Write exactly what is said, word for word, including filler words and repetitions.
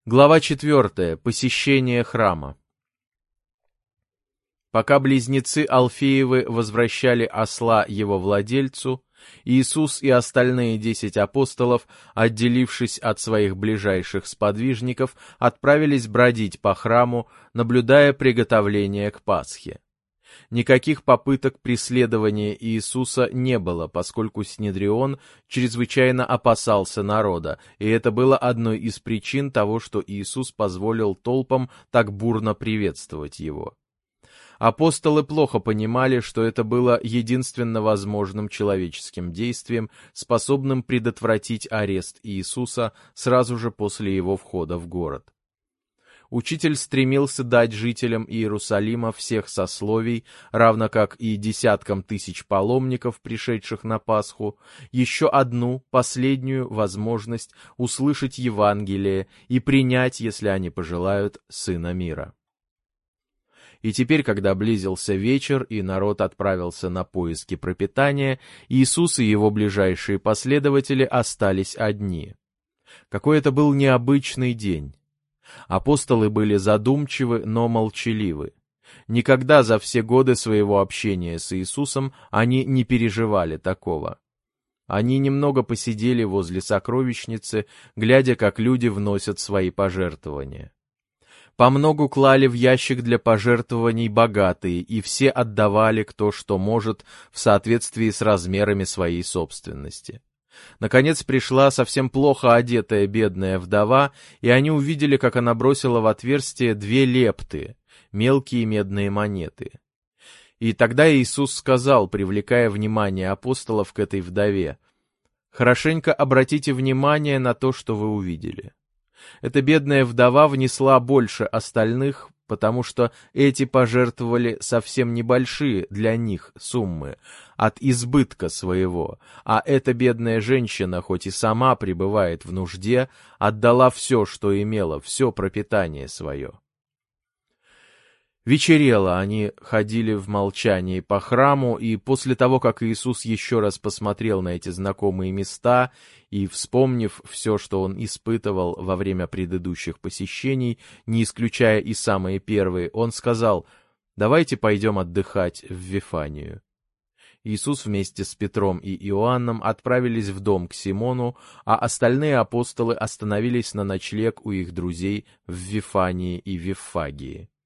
Глава четвертая. Посещение храма. Пока близнецы Алфеевы возвращали осла его владельцу, Иисус и остальные десять апостолов, отделившись от своих ближайших сподвижников, отправились бродить по храму, наблюдая приготовление к Пасхе. Никаких попыток преследования Иисуса не было, поскольку Синедрион чрезвычайно опасался народа, и это было одной из причин того, что Иисус позволил толпам так бурно приветствовать его. Апостолы плохо понимали, что это было единственно возможным человеческим действием, способным предотвратить арест Иисуса сразу же после его входа в город. Учитель стремился дать жителям Иерусалима всех сословий, равно как и десяткам тысяч паломников, пришедших на Пасху, еще одну, последнюю возможность услышать Евангелие и принять, если они пожелают, Сына мира. И теперь, когда близился вечер и народ отправился на поиски пропитания, Иисус и его ближайшие последователи остались одни. Какой это был необычный день! Апостолы были задумчивы, но молчаливы. Никогда за все годы своего общения с Иисусом они не переживали такого. Они немного посидели возле сокровищницы, глядя, как люди вносят свои пожертвования. Помногу клали в ящик для пожертвований богатые, и все отдавали кто что может в соответствии с размерами своей собственности. Наконец пришла совсем плохо одетая бедная вдова, и они увидели, как она бросила в отверстие две лепты, мелкие медные монеты. И тогда Иисус сказал, привлекая внимание апостолов к этой вдове: «Хорошенько обратите внимание на то, что вы увидели». Эта бедная вдова внесла больше остальных, потому что эти пожертвовали совсем небольшие для них суммы от избытка своего, а эта бедная женщина, хоть и сама пребывает в нужде, отдала все, что имела, все пропитание свое. Вечерело, они ходили в молчании по храму, и после того, как Иисус еще раз посмотрел на эти знакомые места и, вспомнив все, что он испытывал во время предыдущих посещений, не исключая и самые первые, он сказал: «Давайте пойдем отдыхать в Вифанию». Иисус вместе с Петром и Иоанном отправились в дом к Симону, а остальные апостолы остановились на ночлег у их друзей в Вифании и Виффагии.